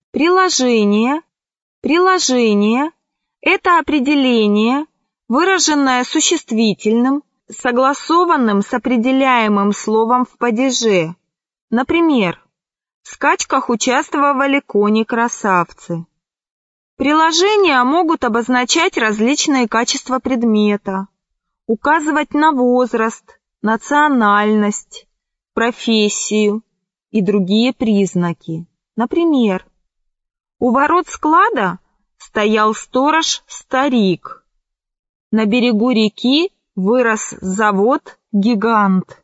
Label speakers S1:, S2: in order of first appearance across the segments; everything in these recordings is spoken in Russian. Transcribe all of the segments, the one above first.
S1: Приложение. Приложение – это определение, выраженное существительным, согласованным с определяемым словом в падеже. Например, в скачках участвовали кони-красавцы. Приложения могут обозначать различные качества предмета, указывать на возраст, национальность, профессию и другие признаки. Например, у ворот склада стоял сторож-старик. На берегу реки вырос завод-гигант.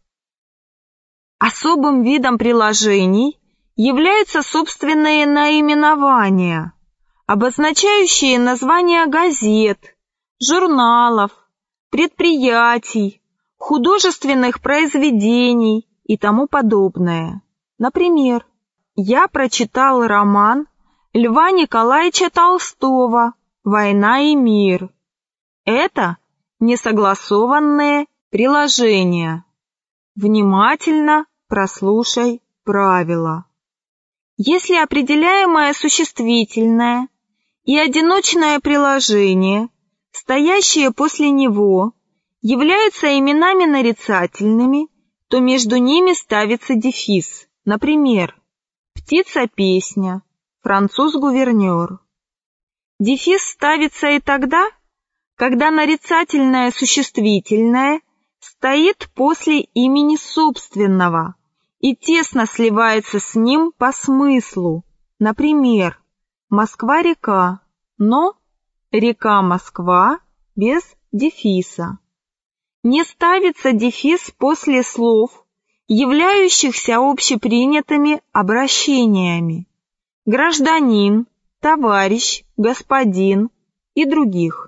S1: Особым видом приложений являются собственные наименования, обозначающие названия газет, журналов, предприятий, художественных произведений и тому подобное. Например, я прочитал роман Льва Николаевича Толстого «Война и мир». Это несогласованные приложения. Внимательно прослушай правила. Если определяемое существительное и одиночное приложение, стоящие после него, являются именами нарицательными, то между ними ставится дефис. Например, птица-песня, француз-гувернер. Дефис ставится и тогда, когда нарицательное существительное стоит после имени собственного и тесно сливается с ним по смыслу. Например, Москва-река, но река Москва без дефиса. Не ставится дефис после слов, являющихся общепринятыми обращениями: гражданин, товарищ, господин и других.